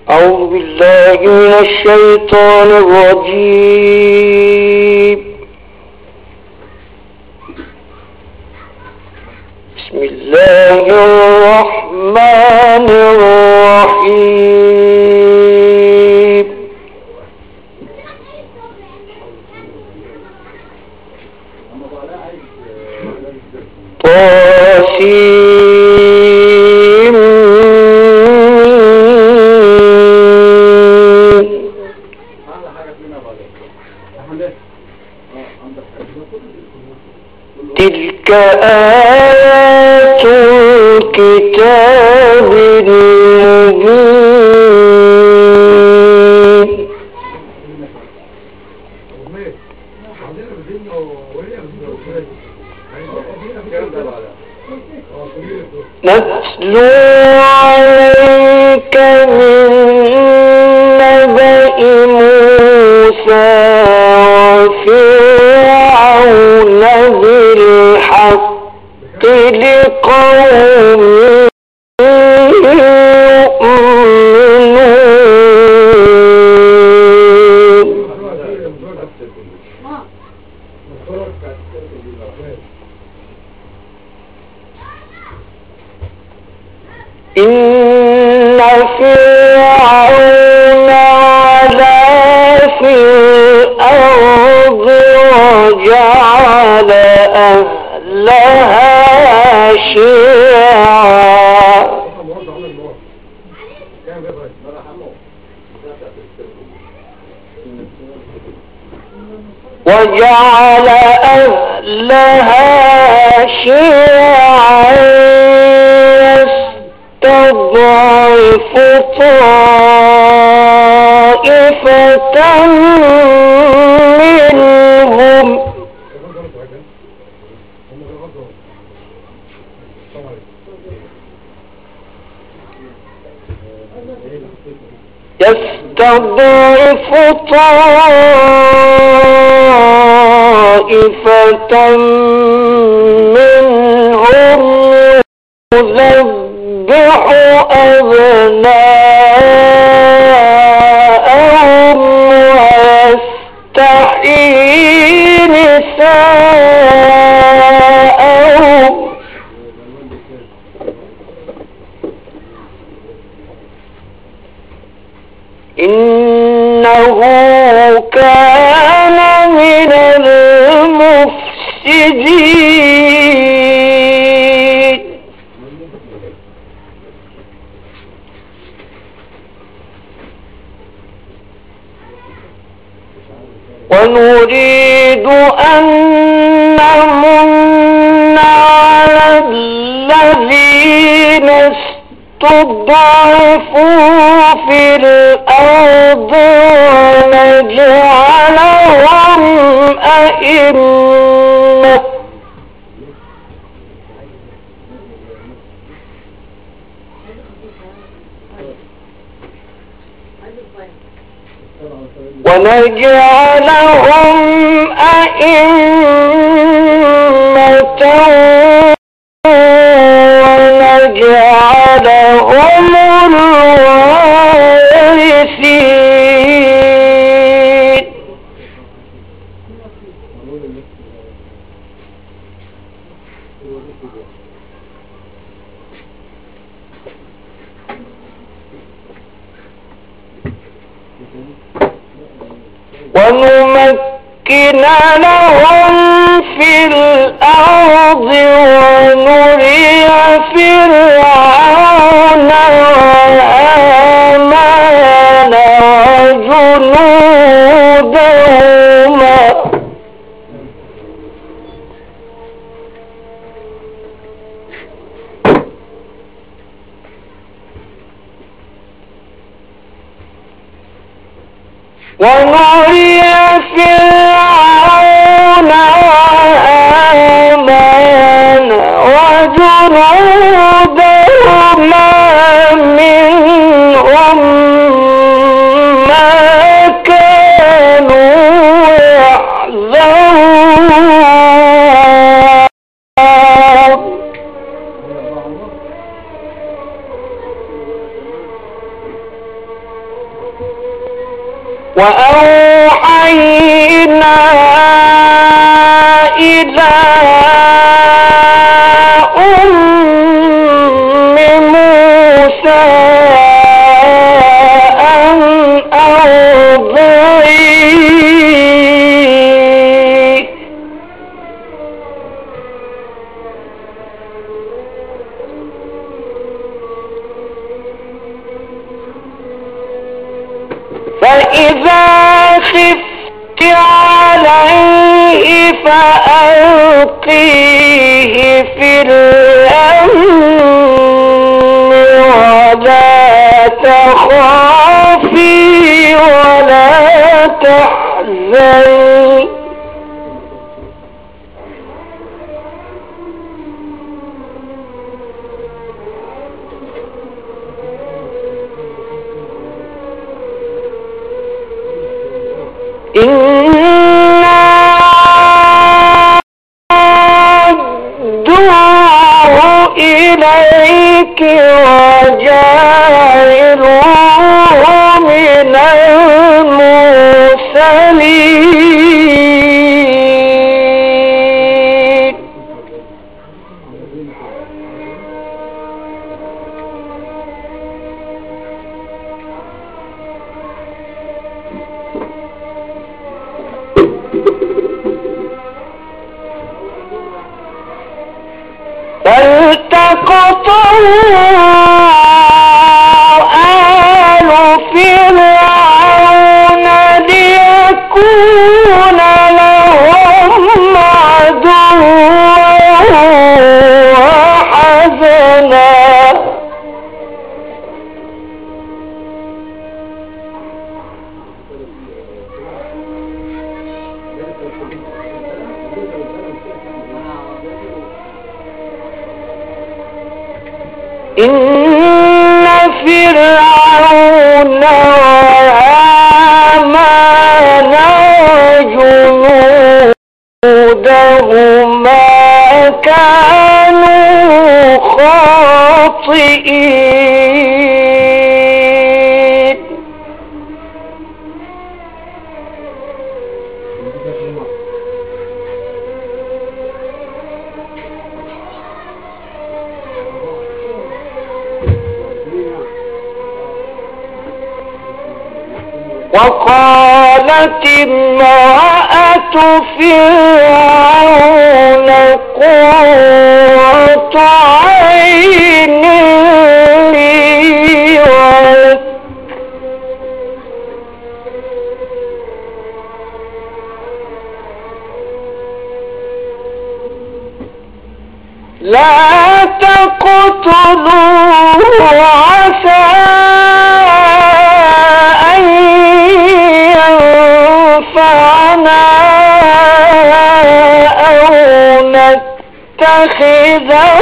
أعوذ بالله من الشيطان الرجيم. بسم الله الرحمن الرحيم. تلك آيات الكتاب المبين. نتلو عليك من نبأ موسى وفرعون بالحق لقوم يؤمنون. إن فرعون علا في الأرض وجعل أهلها شيعا يستضعف طائفة منهم يذبح أبناءهم ويستحيي نساءهم إنه كان من المفسدين. ونريد أن نمن على الذين استضعفوا في الأرض ونجعلهم أئمة ونجعلهم الوارثين. ونمكن لهم في الأرض ونري فرعون وهامان وجنودهما ونري فرعون وهامان وجنودهما منهم ما كانوا يحذرون. وأوحينا إلى أم موسى أن أرضعيه فإذا خفت عليه فألقيه في اليم ولا تخافي ولا تحزني إنا ردوه إليك وجاعلوه من المرسلين فالتقطه آل فرعون ليكون لهم عدوا وحزنا إن فرعون وهامان وجنودهما كانوا خاطئين وقالت امرأة فرعون قرة عين لي ولك لا تقتلوه عسى أن ينفعنا أو نتخذه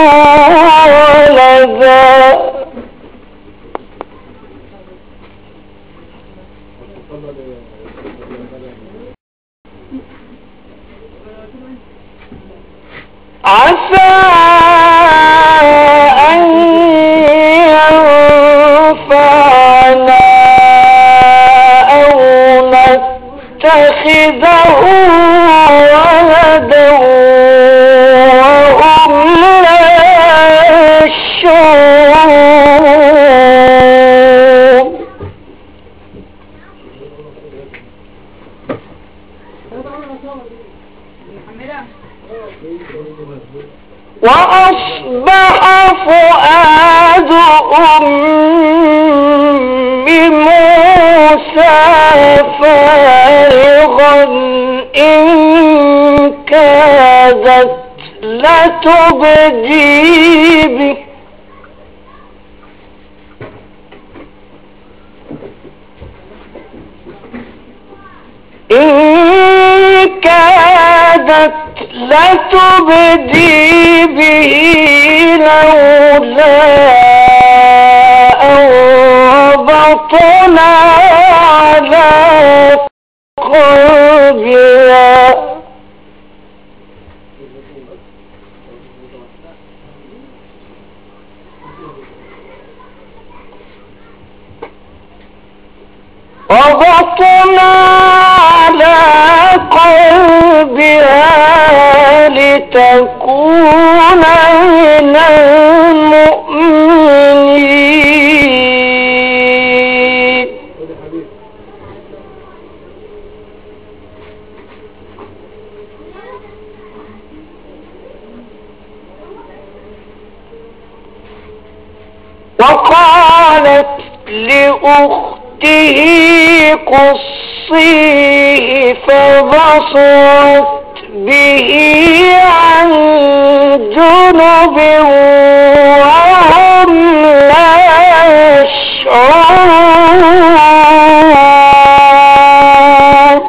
ولدا عسى أن ينفعنا أو نتخذه ولدا وهم لا يشعرون وأصبح فؤاد أم موسى فارغا إن كادت لتبدي به إن كادت لتبدي به لولا أن ربطنا على قلبها ربطنا على قلبها لتكون من المؤمنين. وقالت لأخته قصيه فبصرت به عن جنب وهم لا يشعرون.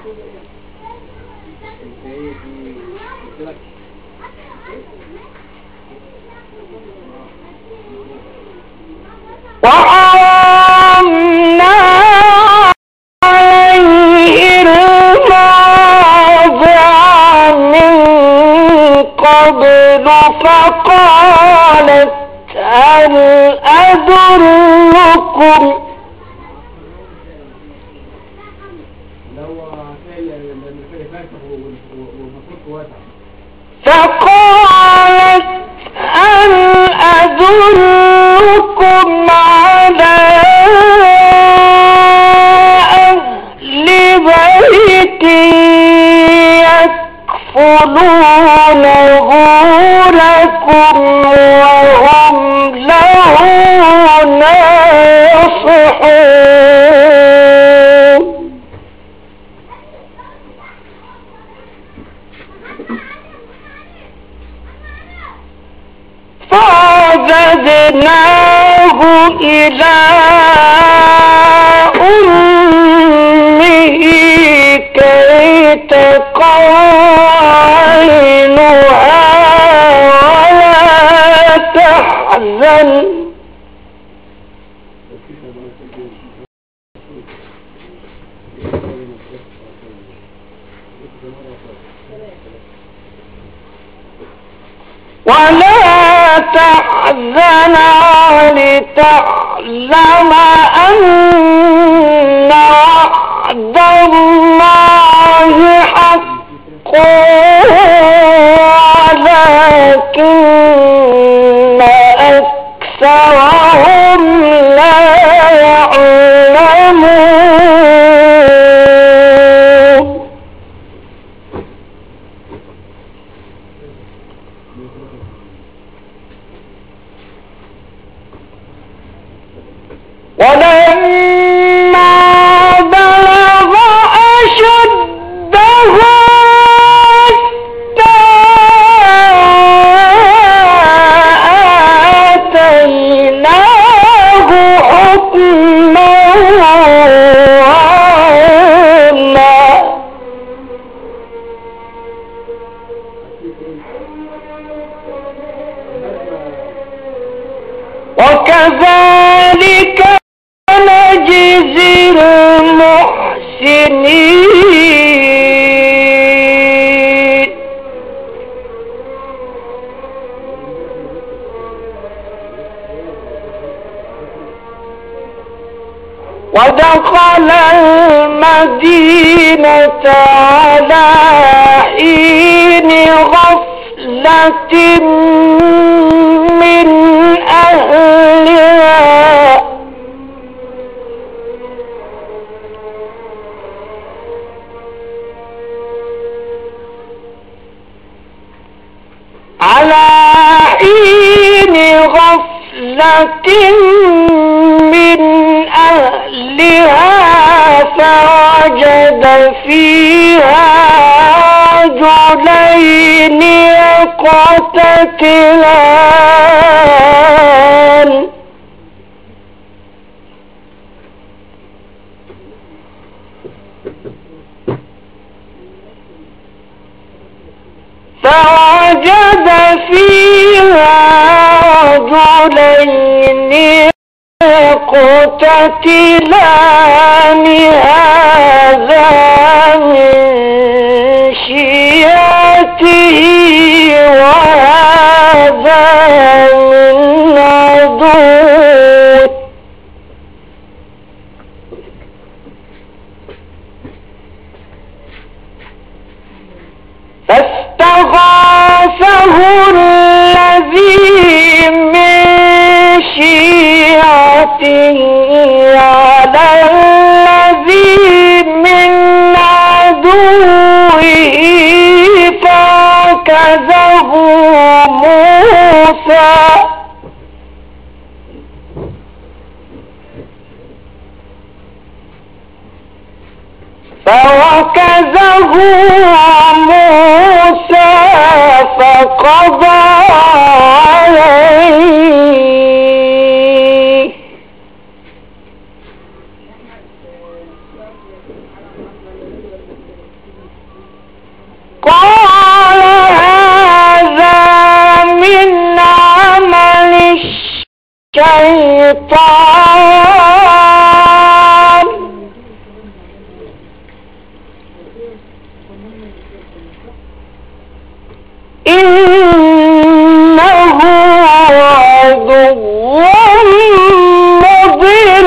وحرمنا عليه المرضع من قبل فقالت هل أدلكم على أهل بيت يكفلونه لكم وهم له ناصحون. فرددناه إلى أمه كي تقر عينها ولا تحزن ولتعلم أن وعد الله حق ولكن أكثرهم لا يعلمون. ولما بلغ أشده آتيناه حكما وعلما. وكذلك نجزي المحسنين. ودخل المدينة على حين غفلة من أهلها من أهلها فوجد فيها رجلين يقتتلان يقتتلان هذا من شيعته وهذا من عدوه شيعته على الذي من عدوه فوكزه موسى فقضى عليه. قال هذا من عمل الشيطان إنه عدو مضل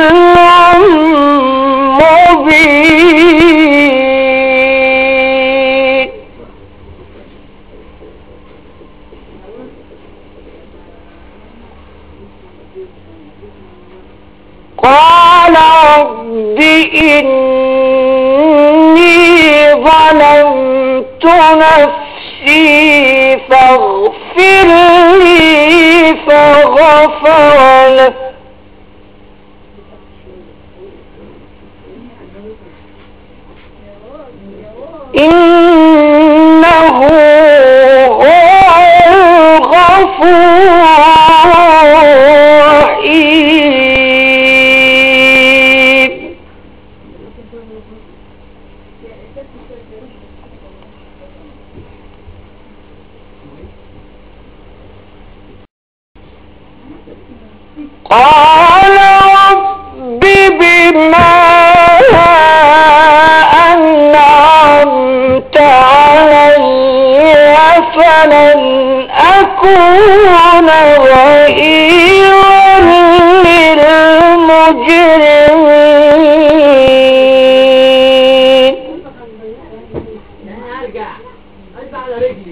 مبين. قال رب إني ظلمت نفسي فاغفر لي فغفر له إنه هو الغفور الرحيم. قال رب بما أنعمت علي فلن أكون ظهيرا للمجرمين. ارجع على رجلي.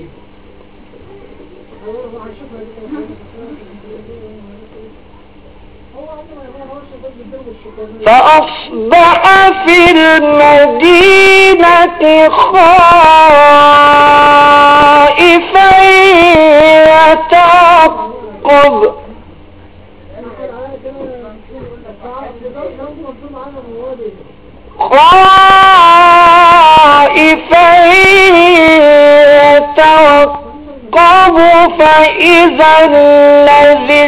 فأصبح في المدينة خائفا يترقب فإذا الذي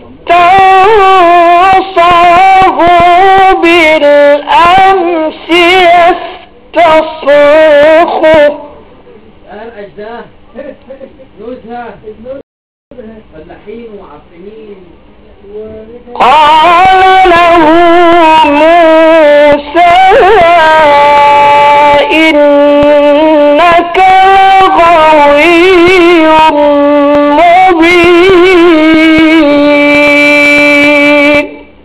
استنصره بالأمس يستصرخه. أجداه نزهة فلاحين وعفنين. قال له موسى إنك لغوي مبين.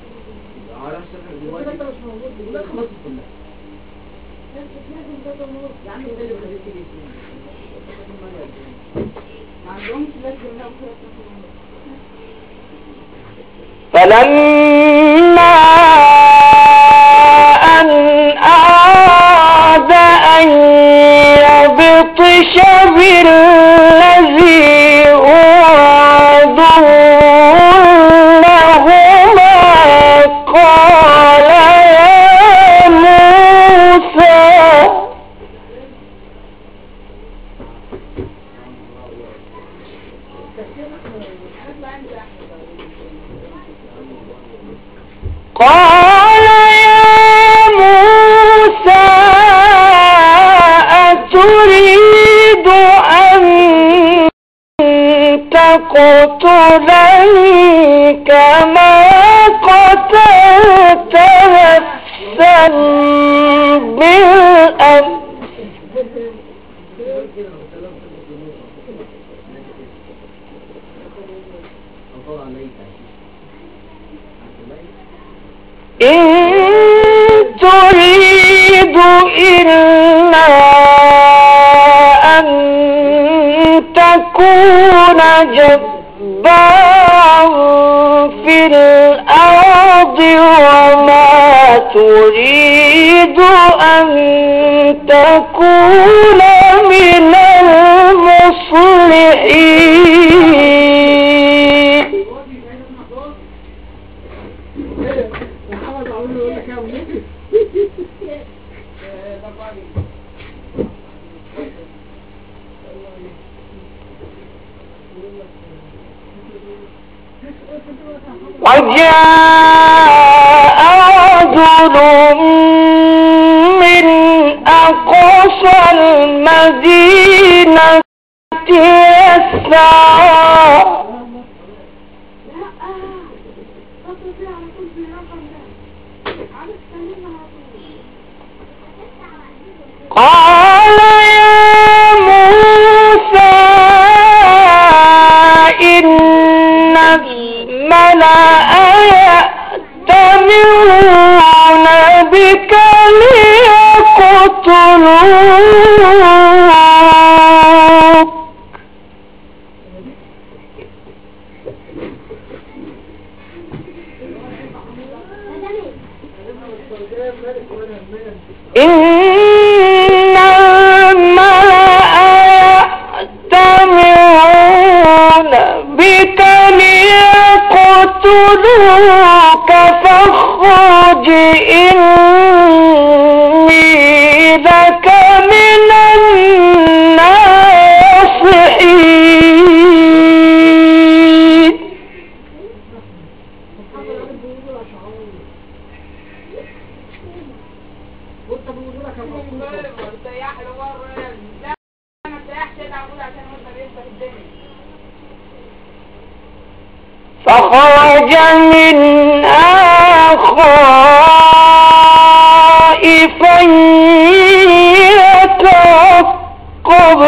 فلما أن أراد أن يبطش بالذي هو عدو لهما قال يا موسى أتريد أن تقتلني كما قتلت نفسا بالأمس إن تريد إلا أن تكون جبارا استكبارا في الأرض وما تريد أن تكون من المصلحين. وجاء رجل من أقصى المدينة يسعى قال يا موسى إن الملأ يأتمرون بك ليقتلوك إن الملأ يأتمرون بك ليقتلوك فاخرج إني لك من الناصحين. فخرج منها خائفا يترقب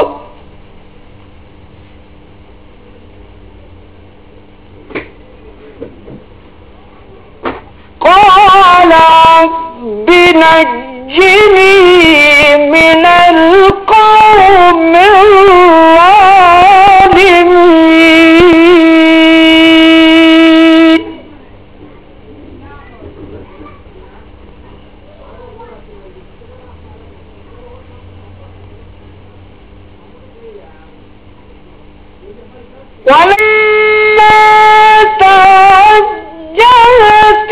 قال رب نجني من القوم الظالمين. ولما توجه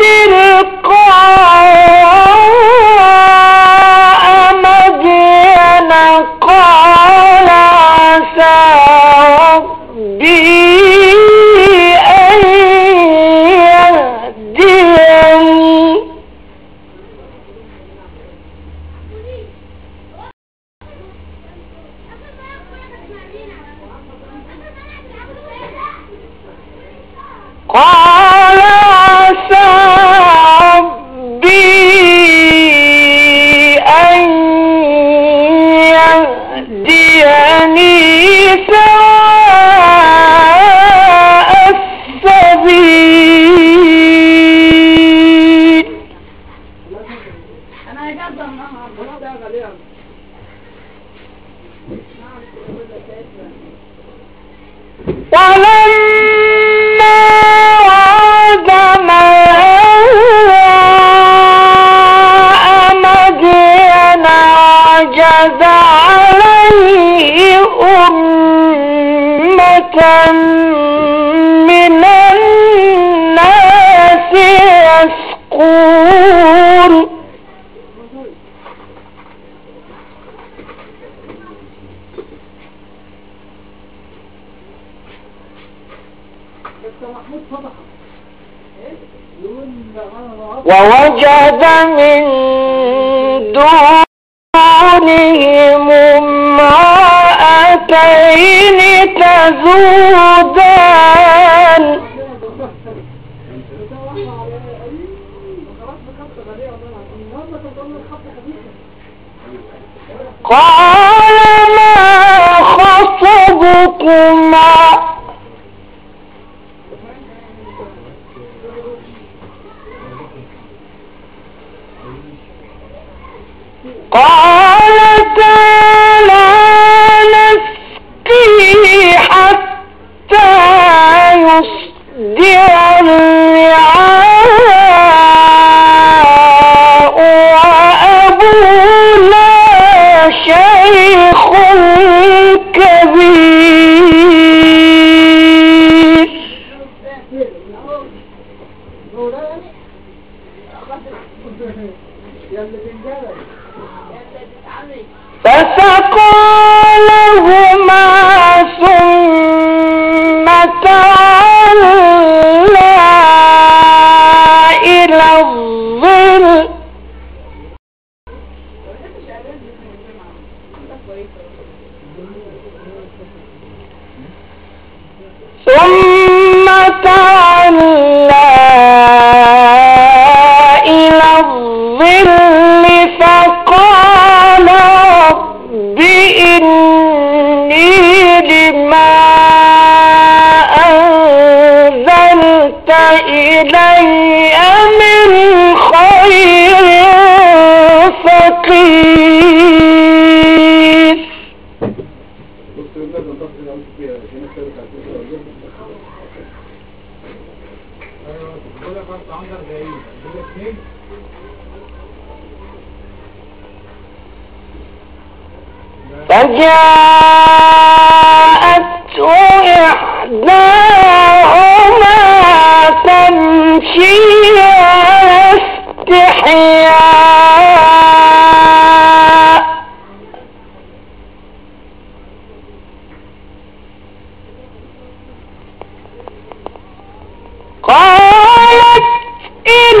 تلقاء مدين قال عسى ربي أن يهديني قال عسى ربي أن يهديني سواء السبيل. ولما ورد ماء مدين وجد عليه أمة من الناس يسقون ووجد من دونهم امرأتين تذودان قال ما خطبكما قالتا لا نسقي حتى يصدر فسقى لهما ثم تولى إلى الظل فقال رب إني لما أنزلت إلي من خير فقير. فجاءته إحداهما تمشي على استحياء قالت إن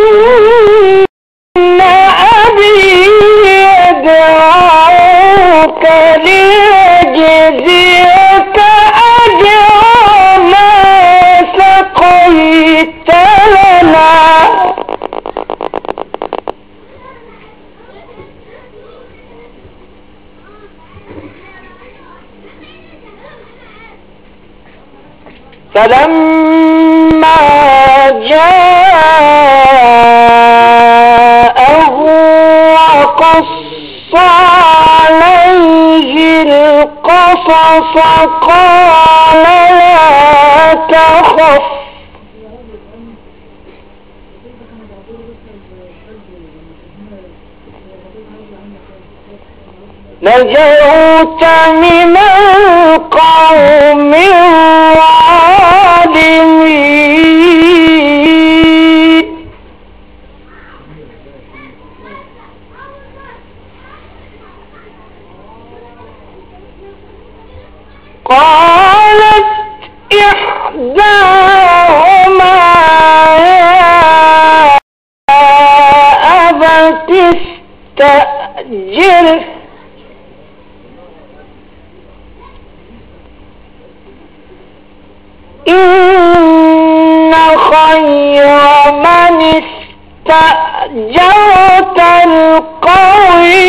أبي يدعوك ليجزيك أجر ما سقيت لنا فلما جاءه وقص عليه القصص قال لا تخف نجوت من القوم الظالمين. قالت إحداهما يا أبت استأجره إن خير من استأجرت القوي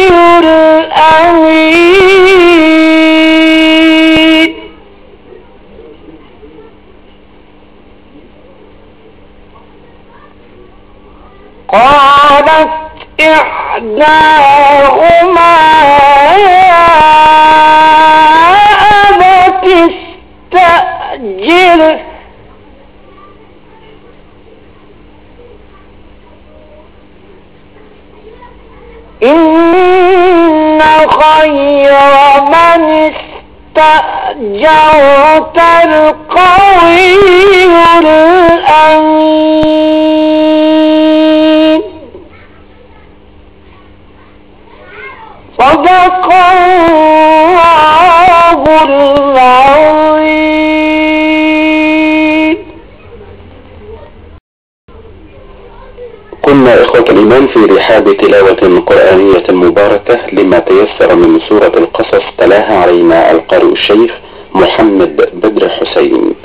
الأمين. قالت إحداهما يا أبت استأجره إن خير من استأجرت القوي الأمين. صدق الله العظيم. كنا إخوة الإيمان في رحاب تلاوة قرآنية مباركة لما تيسر من سورة القصص، تلاها علينا القارئ الشيخ محمد بدر حسين.